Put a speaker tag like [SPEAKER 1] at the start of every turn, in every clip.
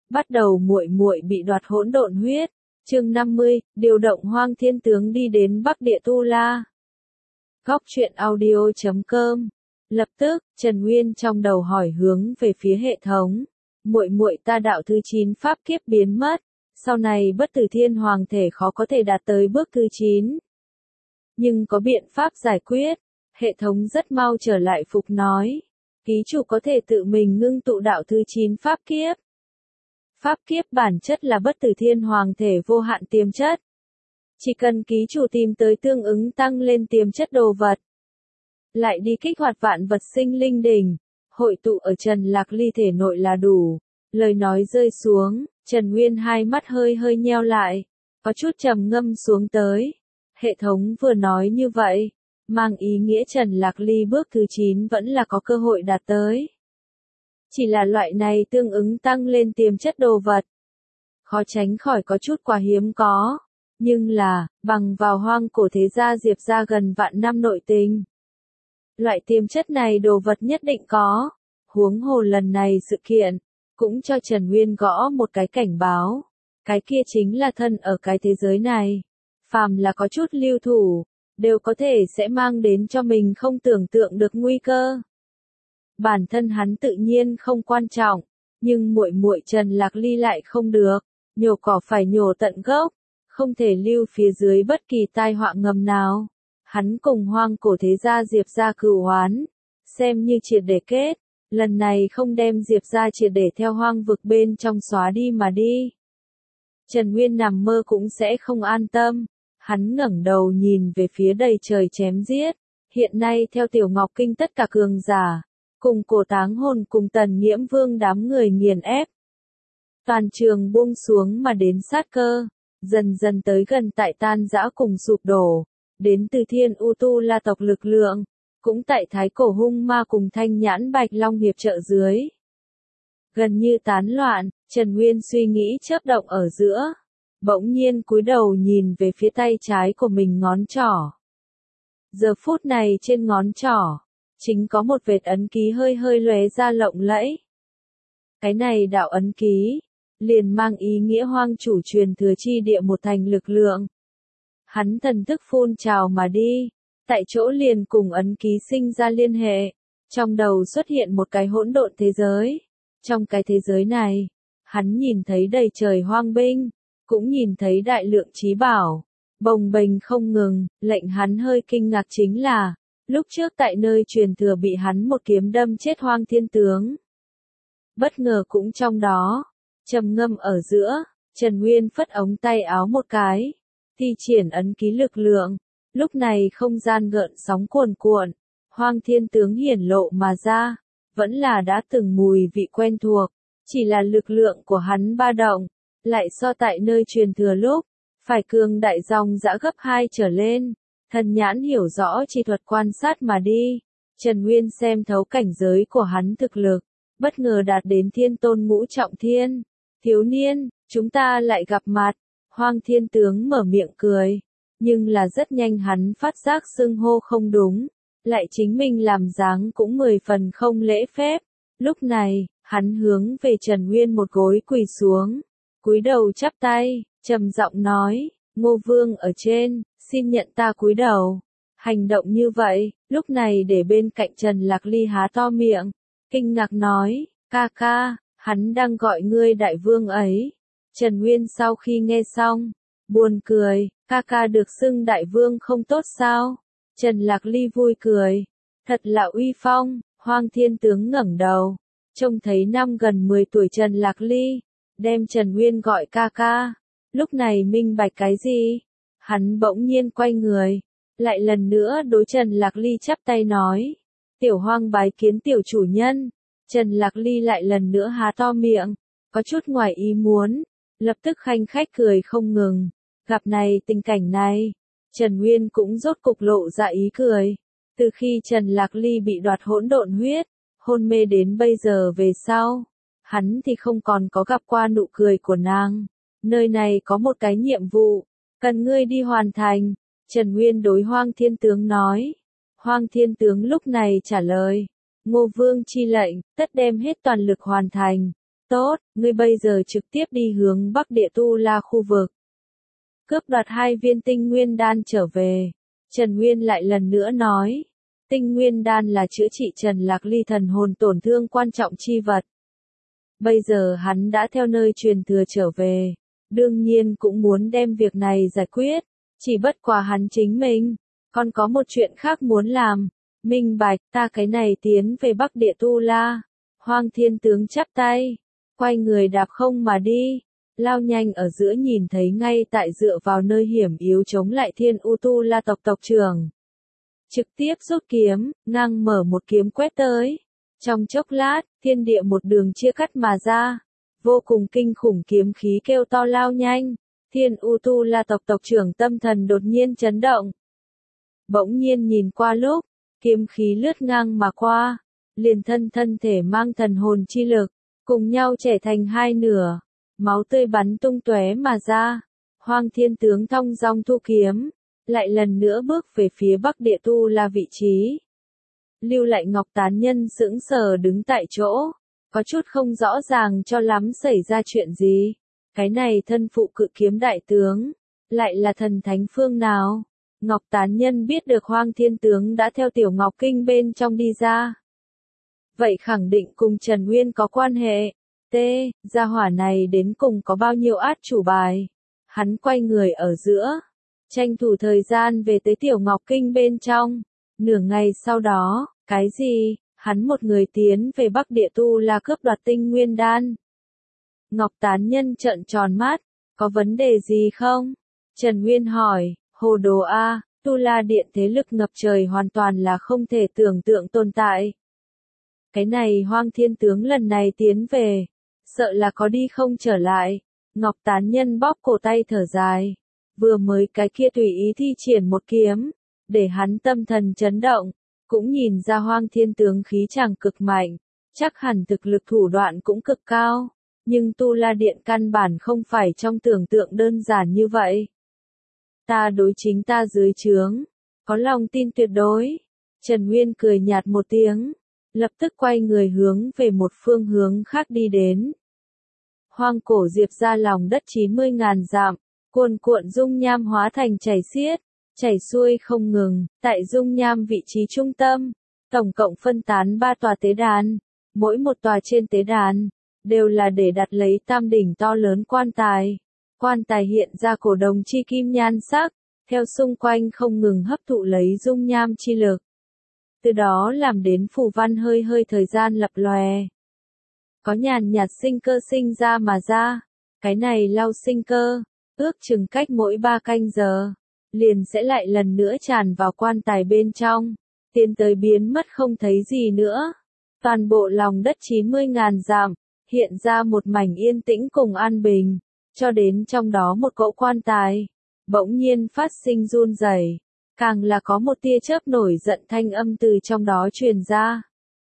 [SPEAKER 1] Bắt đầu muội muội bị đoạt hỗn độn huyết. Chương 50, điều động Hoang Thiên Tướng đi đến Bắc Địa Tu La. Góc truyện audio.com. Lập tức, Trần Nguyên trong đầu hỏi hướng về phía hệ thống. Muội muội ta đạo thứ 9 pháp kiếp biến mất, sau này bất tử thiên hoàng thể khó có thể đạt tới bước thứ 9. Nhưng có biện pháp giải quyết. Hệ thống rất mau trở lại phục nói. Ký chủ có thể tự mình ngưng tụ đạo thứ 9 pháp kiếp. Pháp kiếp bản chất là bất tử thiên hoàng thể vô hạn tiềm chất. Chỉ cần ký chủ tìm tới tương ứng tăng lên tiềm chất đồ vật. Lại đi kích hoạt vạn vật sinh linh đỉnh, hội tụ ở Trần Lạc Ly thể nội là đủ. Lời nói rơi xuống, Trần Nguyên hai mắt hơi hơi nheo lại, có chút trầm ngâm xuống tới. Hệ thống vừa nói như vậy, mang ý nghĩa Trần Lạc Ly bước thứ 9 vẫn là có cơ hội đạt tới. Chỉ là loại này tương ứng tăng lên tiềm chất đồ vật. Khó tránh khỏi có chút quá hiếm có. Nhưng là, bằng vào hoang cổ thế gia Diệp ra gần vạn năm nội tình. Loại tiềm chất này đồ vật nhất định có. Huống hồ lần này sự kiện, cũng cho Trần Nguyên gõ một cái cảnh báo. Cái kia chính là thân ở cái thế giới này. Phàm là có chút lưu thủ, đều có thể sẽ mang đến cho mình không tưởng tượng được nguy cơ. Bản thân hắn tự nhiên không quan trọng, nhưng muội muội Trần Lạc Ly lại không được, nhổ cỏ phải nhổ tận gốc, không thể lưu phía dưới bất kỳ tai họa ngầm nào. Hắn cùng hoang cổ thế gia Diệp ra cửu oán, xem như triệt để kết, lần này không đem Diệp ra triệt để theo hoang vực bên trong xóa đi mà đi. Trần Nguyên nằm mơ cũng sẽ không an tâm, hắn ngẩng đầu nhìn về phía đầy trời chém giết, hiện nay theo Tiểu Ngọc Kinh tất cả cường giả. Cùng Cổ Táng Hồn cùng Tần Nghiễm Vương đám người nghiền ép. Toàn trường buông xuống mà đến sát cơ, dần dần tới gần tại tan rã cùng sụp đổ, đến từ Thiên U Tu La tộc lực lượng, cũng tại Thái Cổ Hung Ma cùng Thanh Nhãn Bạch Long hiệp trợ dưới. Gần như tán loạn, Trần Nguyên suy nghĩ chớp động ở giữa, bỗng nhiên cúi đầu nhìn về phía tay trái của mình ngón trỏ. Giờ phút này trên ngón trỏ, chính có một vệt ấn ký hơi hơi lóe ra lộng lẫy. Cái này đạo ấn ký, liền mang ý nghĩa hoang chủ truyền thừa chi địa một thành lực lượng. Hắn thần thức phun trào mà đi, tại chỗ liền cùng ấn ký sinh ra liên hệ, trong đầu xuất hiện một cái hỗn độn thế giới. Trong cái thế giới này, hắn nhìn thấy đầy trời hoang binh, cũng nhìn thấy đại lượng trí bảo, bồng bềnh không ngừng, lệnh hắn hơi kinh ngạc chính là, lúc trước tại nơi truyền thừa bị hắn một kiếm đâm chết Hoang Thiên Tướng. Bất ngờ cũng trong đó, trầm ngâm ở giữa, Trần Nguyên phất ống tay áo một cái, thi triển ấn ký lực lượng, lúc này không gian gợn sóng cuồn cuộn, Hoang Thiên Tướng hiển lộ mà ra, vẫn là đã từng mùi vị quen thuộc, chỉ là lực lượng của hắn ba động, lại so tại nơi truyền thừa lúc, phải cường đại dòng dã gấp 2 trở lên. Thần nhãn hiểu rõ chi thuật quan sát mà đi, Trần Nguyên xem thấu cảnh giới của hắn thực lực, bất ngờ đạt đến thiên tôn ngũ trọng thiên. Thiếu niên, chúng ta lại gặp mặt, Hoang Thiên Tướng mở miệng cười, nhưng là rất nhanh hắn phát giác xưng hô không đúng, lại chính mình làm dáng cũng 10 phần không lễ phép. Lúc này, hắn hướng về Trần Nguyên một gối quỳ xuống, cúi đầu chắp tay, trầm giọng nói, Ngô Vương ở trên, xin nhận ta cúi đầu. Hành động như vậy, lúc này để bên cạnh Trần Lạc Ly há to miệng, kinh ngạc nói, ca ca, hắn đang gọi ngươi đại vương ấy. Trần Nguyên sau khi nghe xong, buồn cười, ca ca được xưng đại vương không tốt sao? Trần Lạc Ly vui cười, thật là uy phong. Hoang Thiên Tướng ngẩng đầu, trông thấy năm gần 10 tuổi Trần Lạc Ly, đem Trần Nguyên gọi ca ca, lúc này minh bạch cái gì? Hắn bỗng nhiên quay người, lại lần nữa đối Trần Lạc Ly chắp tay nói, Tiểu Hoang bái kiến tiểu chủ nhân. Trần Lạc Ly lại lần nữa há to miệng, có chút ngoài ý muốn, lập tức khanh khách cười không ngừng. Gặp này tình cảnh này, Trần Nguyên cũng rốt cục lộ ra ý cười. Từ khi Trần Lạc Ly bị đoạt hỗn độn huyết, hôn mê đến bây giờ về sau, hắn thì không còn có gặp qua nụ cười của nàng. Nơi này có một cái nhiệm vụ, cần ngươi đi hoàn thành. Trần Nguyên đối Hoang Thiên Tướng nói. Hoang Thiên Tướng lúc này trả lời, Ngô Vương chi lệnh, tất đem hết toàn lực hoàn thành. Tốt, ngươi bây giờ trực tiếp đi hướng Bắc Địa Tu La khu vực. Cướp đoạt 2 viên tinh nguyên đan trở về. Trần Nguyên lại lần nữa nói. Tinh nguyên đan là chữa trị Trần Lạc Ly thần hồn tổn thương quan trọng chi vật. Bây giờ hắn đã theo nơi truyền thừa trở về. Đương nhiên cũng muốn đem việc này giải quyết. Chỉ bất quá hắn chính mình. Còn có một chuyện khác muốn làm. Minh bạch, ta cái này tiến về Bắc Địa Tu La. Hoang Thiên Tướng chắp tay. Quay người đạp không mà đi. Lao nhanh ở giữa nhìn thấy ngay tại dựa vào nơi hiểm yếu chống lại Thiên U Tu La tộc tộc trưởng. Trực tiếp rút kiếm, ngang mở một kiếm quét tới. Trong chốc lát, thiên địa một đường chia cắt mà ra. Vô cùng kinh khủng kiếm khí kêu to lao nhanh. Thiên U Tu La tộc tộc trưởng tâm thần đột nhiên chấn động. Bỗng nhiên nhìn qua lúc, kiếm khí lướt ngang mà qua. Liền thân thể mang thần hồn chi lực, cùng nhau chẻ thành 2 nửa. Máu tươi bắn tung tóe mà ra. Hoang Thiên Tướng thong dong thu kiếm. Lại lần nữa bước về phía Bắc Địa Tu La vị trí. Lưu lại Ngọc Tán Nhân sững sờ đứng tại chỗ. Có chút không rõ ràng cho lắm xảy ra chuyện gì. Cái này thân phụ cự kiếm đại tướng. Lại là thần thánh phương nào? Ngọc Tán Nhân biết được Hoang Thiên Tướng đã theo Tiểu Ngọc Kinh bên trong đi ra. Vậy khẳng định cùng Trần Nguyên có quan hệ. Gia hỏa này đến cùng có bao nhiêu át chủ bài. Hắn quay người ở giữa. Tranh thủ thời gian về tới Tiểu Ngọc Kinh bên trong. Nửa ngày sau đó, cái gì? Hắn một người tiến về Bắc Địa Tu La cướp đoạt tinh nguyên đan. Ngọc Tán Nhân trợn tròn mắt. Có vấn đề gì không? Trần Nguyên hỏi, hồ đồ a, Tu La Điện thế lực ngập trời hoàn toàn là không thể tưởng tượng tồn tại. Cái này Hoang Thiên Tướng lần này tiến về. Sợ là có đi không trở lại. Ngọc Tán Nhân bóp cổ tay thở dài. Vừa mới cái kia tùy ý thi triển một kiếm. Để hắn tâm thần chấn động. Cũng nhìn ra Hoang Thiên Tướng khí chàng cực mạnh. Chắc hẳn thực lực thủ đoạn cũng cực cao. Nhưng Tu La Điện căn bản không phải trong tưởng tượng đơn giản như vậy. Ta đối chính ta dưới trướng. Có lòng tin tuyệt đối. Trần Nguyên cười nhạt một tiếng. Lập tức quay người hướng về một phương hướng khác đi đến. Hoang cổ diệp ra lòng đất 90.000 dặm, cuồn cuộn dung nham hóa thành chảy xiết, chảy xuôi không ngừng, tại dung nham vị trí trung tâm, tổng cộng phân tán 3 tòa tế đàn, mỗi một tòa trên tế đàn, đều là để đặt lấy tam đỉnh to lớn quan tài hiện ra cổ đồng chi kim nhan sắc, theo xung quanh không ngừng hấp thụ lấy dung nham chi lực. Từ đó làm đến phù văn hơi thời gian lập lòe. Có nhàn nhạt sinh cơ sinh ra mà ra. Cái này lau sinh cơ, ước chừng cách mỗi 3 canh giờ, liền sẽ lại lần nữa tràn vào quan tài bên trong, tiến tới biến mất không thấy gì nữa. Toàn bộ lòng đất 90.000 dặm, hiện ra một mảnh yên tĩnh cùng an bình, cho đến trong đó một cỗ quan tài, bỗng nhiên phát sinh run rẩy. Càng là có một tia chớp nổi giận thanh âm từ trong đó truyền ra.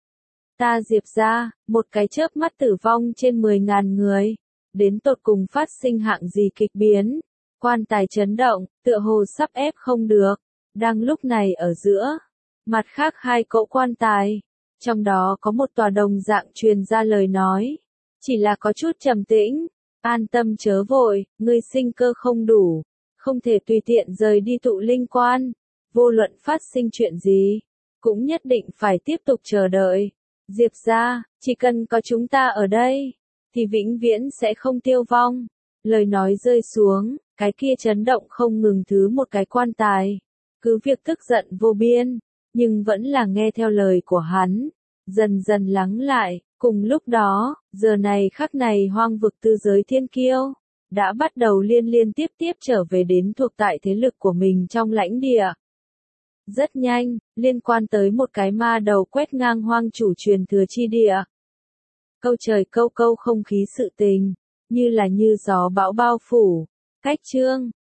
[SPEAKER 1] Ta Diệp ra, một cái chớp mắt tử vong trên 10.000 người. Đến tột cùng phát sinh hạng gì kịch biến. Quan tài chấn động, tựa hồ sắp ép không được. Đang lúc này ở giữa. Mặt khác 2 cỗ quan tài. Trong đó có một tòa đồng dạng truyền ra lời nói. Chỉ là có chút trầm tĩnh. An tâm chớ vội, ngươi sinh cơ không đủ. Không thể tùy tiện rời đi tụ linh quan. Vô luận phát sinh chuyện gì, cũng nhất định phải tiếp tục chờ đợi. Diệp ra, chỉ cần có chúng ta ở đây, thì vĩnh viễn sẽ không tiêu vong. Lời nói rơi xuống, cái kia chấn động không ngừng thứ một cái quan tài. Cứ việc tức giận vô biên, nhưng vẫn là nghe theo lời của hắn. Dần dần lắng lại, cùng lúc đó, giờ này khắc này hoang vực tư giới thiên kiêu, đã bắt đầu liên tiếp trở về đến thuộc tại thế lực của mình trong lãnh địa. Rất nhanh, liên quan tới một cái ma đầu quét ngang hoang chủ truyền thừa chi địa. Câu trời câu không khí sự tình, như là như gió bão bao phủ. Cách chương,